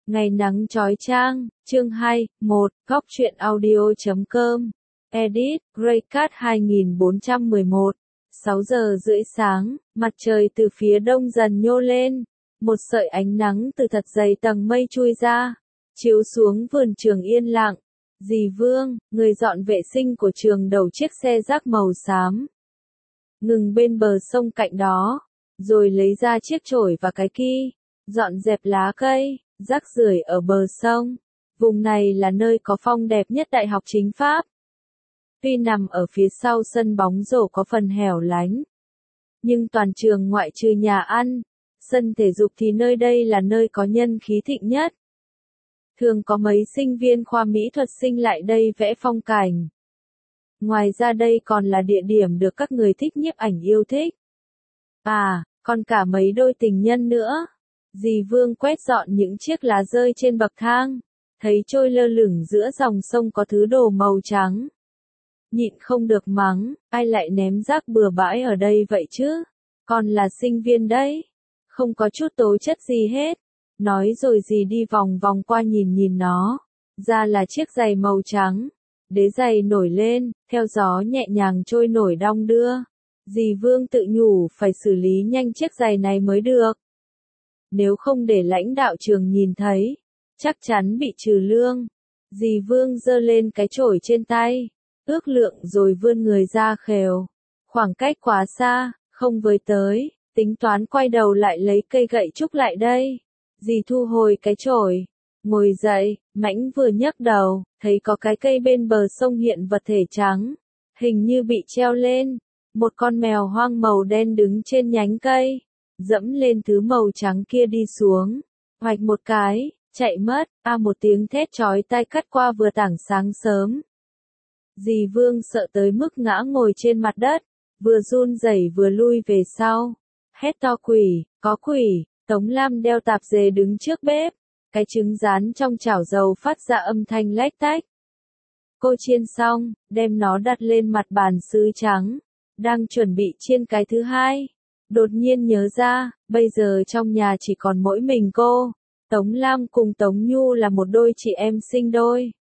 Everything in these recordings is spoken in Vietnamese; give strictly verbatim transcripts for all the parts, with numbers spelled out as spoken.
Ngày nắng chói chang, chương hai, một, góc truyện audio chấm com, edit, Greycat hai nghìn bốn trăm mười một, sáu giờ rưỡi sáng, mặt trời từ phía đông dần nhô lên, một sợi ánh nắng từ thật dày tầng mây chui ra, chiếu xuống vườn trường yên lặng. Dì Vương, người dọn vệ sinh của trường đầu chiếc xe rác màu xám, ngừng bên bờ sông cạnh đó, rồi lấy ra chiếc chổi và cái ki, dọn dẹp lá cây, rác rưởi ở bờ sông. Vùng này là nơi có phong đẹp nhất Đại học Chính pháp. Tuy nằm ở phía sau sân bóng rổ có phần hẻo lánh, nhưng toàn trường ngoại trừ nhà ăn, sân thể dục thì nơi đây là nơi có nhân khí thịnh nhất. Thường có mấy sinh viên khoa mỹ thuật sinh lại đây vẽ phong cảnh. Ngoài ra đây còn là địa điểm được các người thích nhiếp ảnh yêu thích. À, còn cả mấy đôi tình nhân nữa. Dì Vương quét dọn những chiếc lá rơi trên bậc thang, thấy trôi lơ lửng giữa dòng sông có thứ đồ màu trắng. Nhịn không được mắng, ai lại ném rác bừa bãi ở đây vậy chứ? Còn là sinh viên đấy, không có chút tố chất gì hết. Nói rồi dì đi vòng vòng qua nhìn nhìn nó, ra là chiếc giày màu trắng. Đế giày nổi lên, theo gió nhẹ nhàng trôi nổi đong đưa. Dì Vương tự nhủ phải xử lý nhanh chiếc giày này mới được. Nếu không để lãnh đạo trường nhìn thấy, chắc chắn bị trừ lương. Dì Vương giơ lên cái chổi trên tay, ước lượng rồi vươn người ra khều. Khoảng cách quá xa, không với tới, tính toán quay đầu lại lấy cây gậy trúc lại đây. Dì thu hồi cái chổi, ngồi dậy, Mãnh vừa nhấc đầu, thấy có cái cây bên bờ sông hiện vật thể trắng, hình như bị treo lên. Một con mèo hoang màu đen đứng trên nhánh cây, dẫm lên thứ màu trắng kia đi xuống, hoạch một cái, chạy mất. A một tiếng thét chói tai cắt qua vừa tảng sáng sớm. Dì Vương sợ tới mức ngã ngồi trên mặt đất, vừa run rẩy vừa lui về sau, hét to quỷ, có quỷ. Tống Lam đeo tạp dề đứng trước bếp, cái trứng rán trong chảo dầu phát ra âm thanh lách tách. Cô chiên xong, đem nó đặt lên mặt bàn sứ trắng, đang chuẩn bị chiên cái thứ hai. Đột nhiên nhớ ra, bây giờ trong nhà chỉ còn mỗi mình cô. Tống Lam cùng Tống Nhu là một đôi chị em sinh đôi.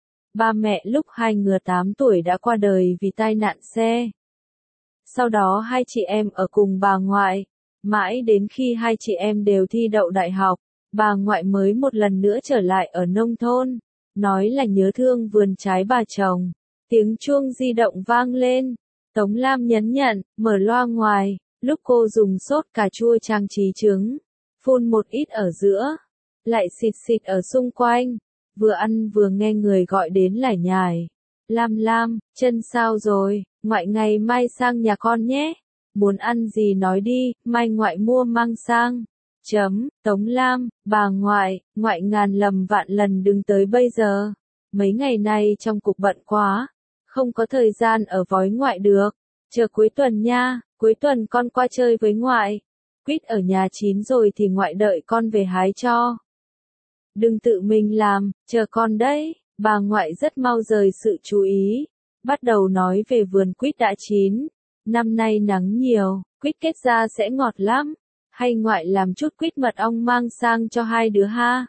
Ba mẹ lúc hai người tám tuổi đã qua đời vì tai nạn xe. Sau đó hai chị em ở cùng bà ngoại. Mãi đến khi hai chị em đều thi đậu đại học, bà ngoại mới một lần nữa trở lại ở nông thôn, nói là nhớ thương vườn trái bà trồng. Tiếng chuông di động vang lên, Tống Lam nhấn nhận, mở loa ngoài, lúc cô dùng sốt cà chua trang trí trứng, phun một ít ở giữa, lại xịt xịt ở xung quanh, vừa ăn vừa nghe người gọi đến lải nhải. Lam Lam, chân sao rồi, ngoại ngày mai sang nhà con nhé. Muốn ăn gì nói đi, mai ngoại mua mang sang. Chấm, Tống Lam, bà ngoại, ngoại ngàn lầm vạn lần đừng tới bây giờ. Mấy ngày nay trong cục bận quá, không có thời gian ở với ngoại được. Chờ cuối tuần nha, cuối tuần con qua chơi với ngoại. Quýt ở nhà chín rồi thì ngoại đợi con về hái cho. Đừng tự mình làm, chờ con đấy. Bà ngoại rất mau rời sự chú ý, bắt đầu nói về vườn quýt đã chín. Năm nay nắng nhiều, quýt kết ra sẽ ngọt lắm. Hay ngoại làm chút quýt mật ong mang sang cho hai đứa ha?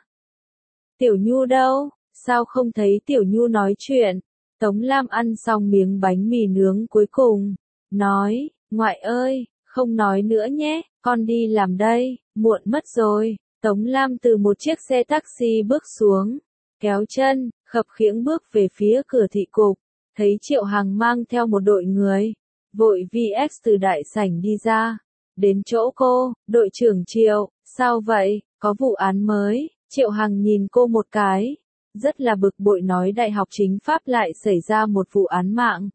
Tiểu Nhu đâu? Sao không thấy Tiểu Nhu nói chuyện? Tống Lam ăn xong miếng bánh mì nướng cuối cùng, nói, ngoại ơi, không nói nữa nhé, con đi làm đây, muộn mất rồi. Tống Lam từ một chiếc xe taxi bước xuống, kéo chân, khập khiễng bước về phía cửa thị cục, thấy Triệu Hằng mang theo một đội người. Vội vê ích từ đại sảnh đi ra, đến chỗ cô, đội trưởng Triệu, sao vậy, có vụ án mới. Triệu Hằng nhìn cô một cái, rất là bực bội nói Đại học Chính pháp lại xảy ra một vụ án mạng.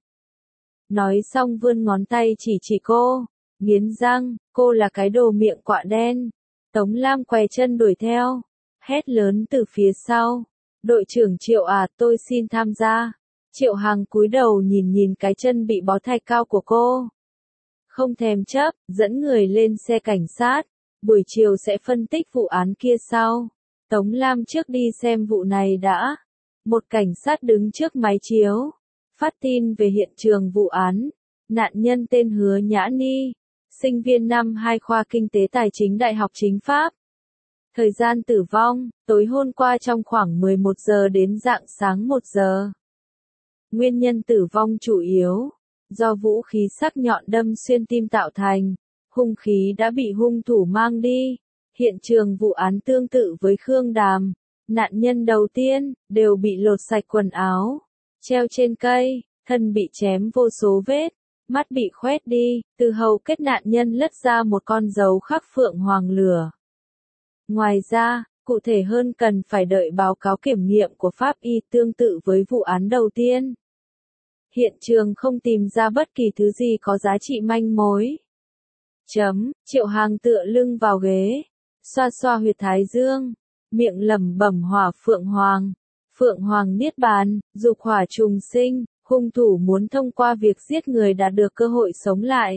Nói xong vươn ngón tay chỉ chỉ cô, nghiến răng, cô là cái đồ miệng quạ đen. Tống Lam què chân đuổi theo, hét lớn từ phía sau, đội trưởng Triệu à, tôi xin tham gia. Triệu Hằng cúi đầu nhìn nhìn cái chân bị bó thạch cao của cô. Không thèm chấp, dẫn người lên xe cảnh sát. Buổi chiều sẽ phân tích vụ án kia sau. Tống Lam trước đi xem vụ này đã. Một cảnh sát đứng trước máy chiếu, phát tin về hiện trường vụ án. Nạn nhân tên Hứa Nhã Ni, sinh viên năm hai khoa Kinh tế Tài chính Đại học Chính pháp. Thời gian tử vong, tối hôm qua trong khoảng mười một giờ đến rạng sáng một giờ. Nguyên nhân tử vong chủ yếu do vũ khí sắc nhọn đâm xuyên tim tạo thành. Hung khí đã bị hung thủ mang đi. Hiện trường vụ án tương tự với Khương Đàm. Nạn nhân đầu tiên đều bị lột sạch quần áo, treo trên cây, thân bị chém vô số vết, mắt bị khoét đi, từ hầu kết nạn nhân lất ra một con dấu khắc phượng hoàng lửa. Ngoài ra, cụ thể hơn cần phải đợi báo cáo kiểm nghiệm của pháp y tương tự với vụ án đầu tiên. Hiện trường không tìm ra bất kỳ thứ gì có giá trị manh mối. Chấm, Triệu Hằng tựa lưng vào ghế, xoa xoa huyệt thái dương, miệng lẩm bẩm hỏa phượng hoàng. Phượng hoàng niết bàn, dục hỏa trùng sinh, hung thủ muốn thông qua việc giết người đạt được cơ hội sống lại.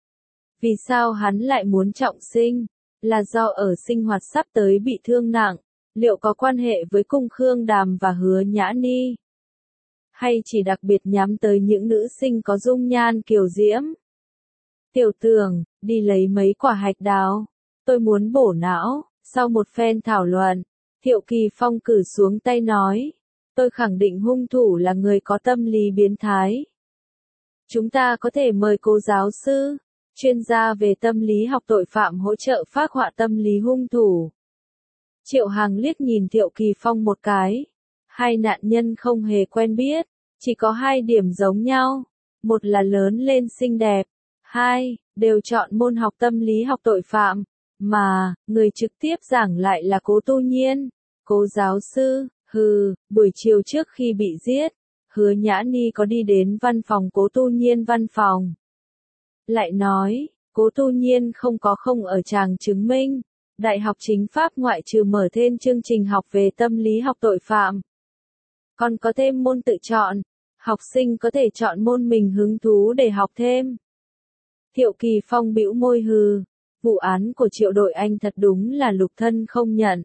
Vì sao hắn lại muốn trọng sinh? Là do ở sinh hoạt sắp tới bị thương nặng, liệu có quan hệ với cung Khương Đàm và Hứa Nhã Ni? Hay chỉ đặc biệt nhắm tới những nữ sinh có dung nhan kiều diễm? Tiểu Tường, đi lấy mấy quả hạch đào. Tôi muốn bổ não. Sau một phen thảo luận, Thiệu Kỳ Phong cử xuống tay nói. Tôi khẳng định hung thủ là người có tâm lý biến thái. Chúng ta có thể mời cô giáo sư, chuyên gia về tâm lý học tội phạm hỗ trợ phác họa tâm lý hung thủ. Triệu Hằng liếc nhìn Thiệu Kỳ Phong một cái. Hai nạn nhân không hề quen biết, chỉ có hai điểm giống nhau. Một là lớn lên xinh đẹp, hai, đều chọn môn học tâm lý học tội phạm, mà, người trực tiếp giảng lại là Cố Tu Nhiên. Cố giáo sư, hừ, buổi chiều trước khi bị giết, Hứa Nhã Ni có đi đến văn phòng Cố Tu Nhiên văn phòng. Lại nói, Cố Tu Nhiên không có không ở tràng chứng minh. Đại học Chính pháp ngoại trừ mở thêm chương trình học về tâm lý học tội phạm, còn có thêm môn tự chọn, học sinh có thể chọn môn mình hứng thú để học thêm. Thiệu Kỳ Phong bĩu môi hừ, vụ án của Triệu đội anh thật đúng là lục thân không nhận.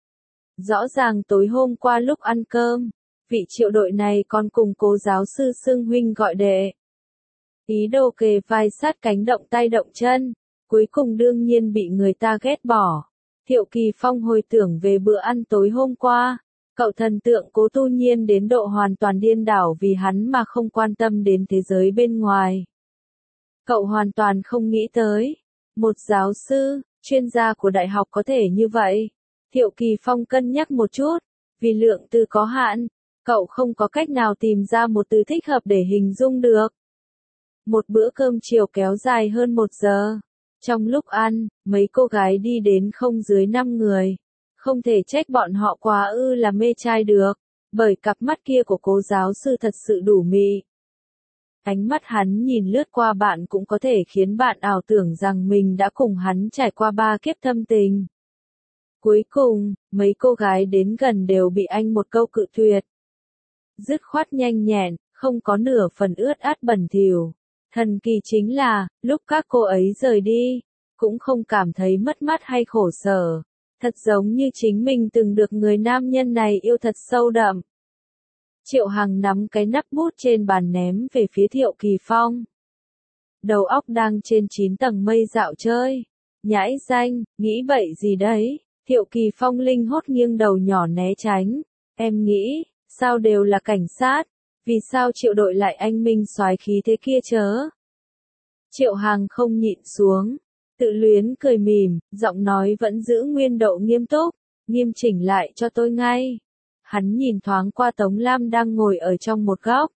Rõ ràng tối hôm qua lúc ăn cơm, vị Triệu đội này còn cùng Cố giáo sư xưng huynh gọi đệ. Ý đồ kề vai sát cánh động tay động chân, cuối cùng đương nhiên bị người ta ghét bỏ. Thiệu Kỳ Phong hồi tưởng về bữa ăn tối hôm qua, cậu thần tượng Cố Tu Nhiên đến độ hoàn toàn điên đảo vì hắn mà không quan tâm đến thế giới bên ngoài. Cậu hoàn toàn không nghĩ tới, một giáo sư, chuyên gia của đại học có thể như vậy. Thiệu Kỳ Phong cân nhắc một chút, vì lượng từ có hạn, cậu không có cách nào tìm ra một từ thích hợp để hình dung được. Một bữa cơm chiều kéo dài hơn một giờ. Trong lúc ăn, mấy cô gái đi đến không dưới năm người. Không thể trách bọn họ quá ư là mê trai được, bởi cặp mắt kia của Cố giáo sư thật sự đủ mị. Ánh mắt hắn nhìn lướt qua bạn cũng có thể khiến bạn ảo tưởng rằng mình đã cùng hắn trải qua ba kiếp thâm tình. Cuối cùng, mấy cô gái đến gần đều bị anh một câu cự tuyệt. Dứt khoát nhanh nhẹn, không có nửa phần ướt át bẩn thỉu. Thần kỳ chính là, lúc các cô ấy rời đi, cũng không cảm thấy mất mát hay khổ sở. Thật giống như chính mình từng được người nam nhân này yêu thật sâu đậm. Triệu Hằng nắm cái nắp bút trên bàn ném về phía Thiệu Kỳ Phong. Đầu óc đang trên chín tầng mây dạo chơi. Nhãi danh, nghĩ bậy gì đấy? Thiệu Kỳ Phong linh hốt nghiêng đầu nhỏ né tránh. Em nghĩ, sao đều là cảnh sát? Vì sao Triệu đội lại anh minh soái khí thế kia chớ? Triệu Hằng không nhịn xuống, tự luyến cười mỉm, giọng nói vẫn giữ nguyên độ nghiêm túc, nghiêm chỉnh lại cho tôi ngay. Hắn nhìn thoáng qua Tống Lam đang ngồi ở trong một góc.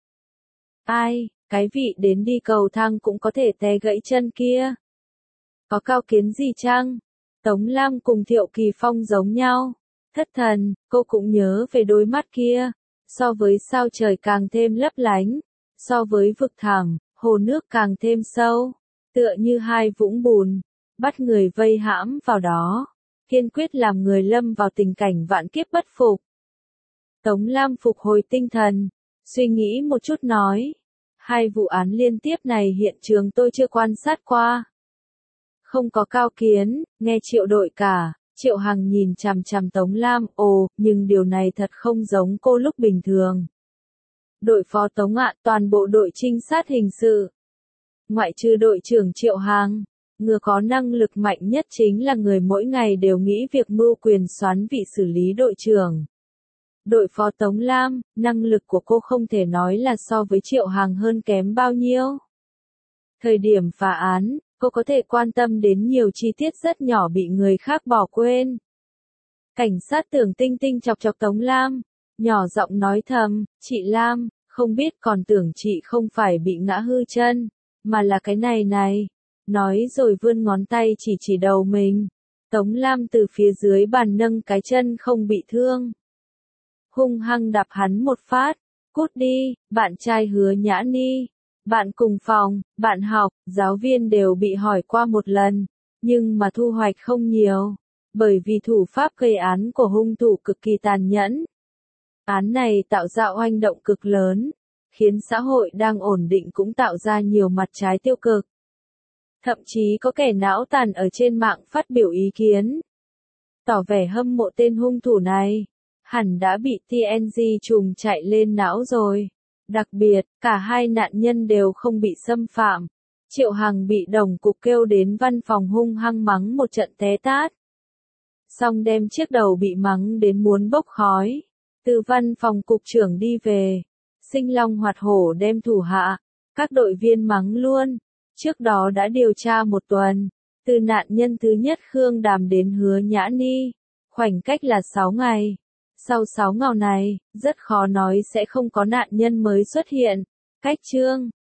Ai, cái vị đến đi cầu thang cũng có thể té gãy chân kia. Có cao kiến gì chăng? Tống Lam cùng Thiệu Kỳ Phong giống nhau. Thất thần, cô cũng nhớ về đôi mắt kia. So với sao trời càng thêm lấp lánh. So với vực thẳm, hồ nước càng thêm sâu. Tựa như hai vũng bùn, bắt người vây hãm vào đó. Kiên quyết làm người lâm vào tình cảnh vạn kiếp bất phục. Tống Lam phục hồi tinh thần, suy nghĩ một chút nói. Hai vụ án liên tiếp này hiện trường tôi chưa quan sát qua. Không có cao kiến, nghe Triệu đội cả. Triệu Hằng nhìn chằm chằm Tống Lam, ồ, nhưng điều này thật không giống cô lúc bình thường. Đội phó Tống ạ, toàn bộ đội trinh sát hình sự. Ngoại trừ đội trưởng Triệu Hằng, Người có năng lực mạnh nhất chính là người mỗi ngày đều nghĩ việc mưu quyền soán vị xử lý đội trưởng. Đội phó Tống Lam, năng lực của cô không thể nói là so với Triệu Hằng hơn kém bao nhiêu. Thời điểm phá án, cô có thể quan tâm đến nhiều chi tiết rất nhỏ bị người khác bỏ quên. Cảnh sát Tưởng Tinh Tinh chọc chọc Tống Lam, nhỏ giọng nói thầm, chị Lam, không biết còn tưởng chị không phải bị ngã hư chân, mà là cái này này. Nói rồi vươn ngón tay chỉ chỉ đầu mình. Tống Lam từ phía dưới bàn nâng cái chân không bị thương. Hung hăng đạp hắn một phát. Cút đi, bạn trai Hứa Nhã Ni. Bạn cùng phòng, bạn học, giáo viên đều bị hỏi qua một lần. Nhưng mà thu hoạch không nhiều. Bởi vì thủ pháp gây án của hung thủ cực kỳ tàn nhẫn. Án này tạo ra oanh động cực lớn. Khiến xã hội đang ổn định cũng tạo ra nhiều mặt trái tiêu cực. Thậm chí có kẻ não tàn ở trên mạng phát biểu ý kiến. Tỏ vẻ hâm mộ tên hung thủ này. Hẳn đã bị tê en giê trùng chạy lên não rồi. Đặc biệt, cả hai nạn nhân đều không bị xâm phạm. Triệu Hằng bị đồng cục kêu đến văn phòng hung hăng mắng một trận té tát. Xong đem chiếc đầu bị mắng đến muốn bốc khói. Từ văn phòng cục trưởng đi về. Sinh long hoạt hổ đem thủ hạ. Các đội viên mắng luôn. Trước đó đã điều tra một tuần. Từ nạn nhân thứ nhất Khương Đàm đến Hứa Nhã Ni. Khoảnh cách là sáu ngày. Sau sáu ngày này, rất khó nói sẽ không có nạn nhân mới xuất hiện. Cách chương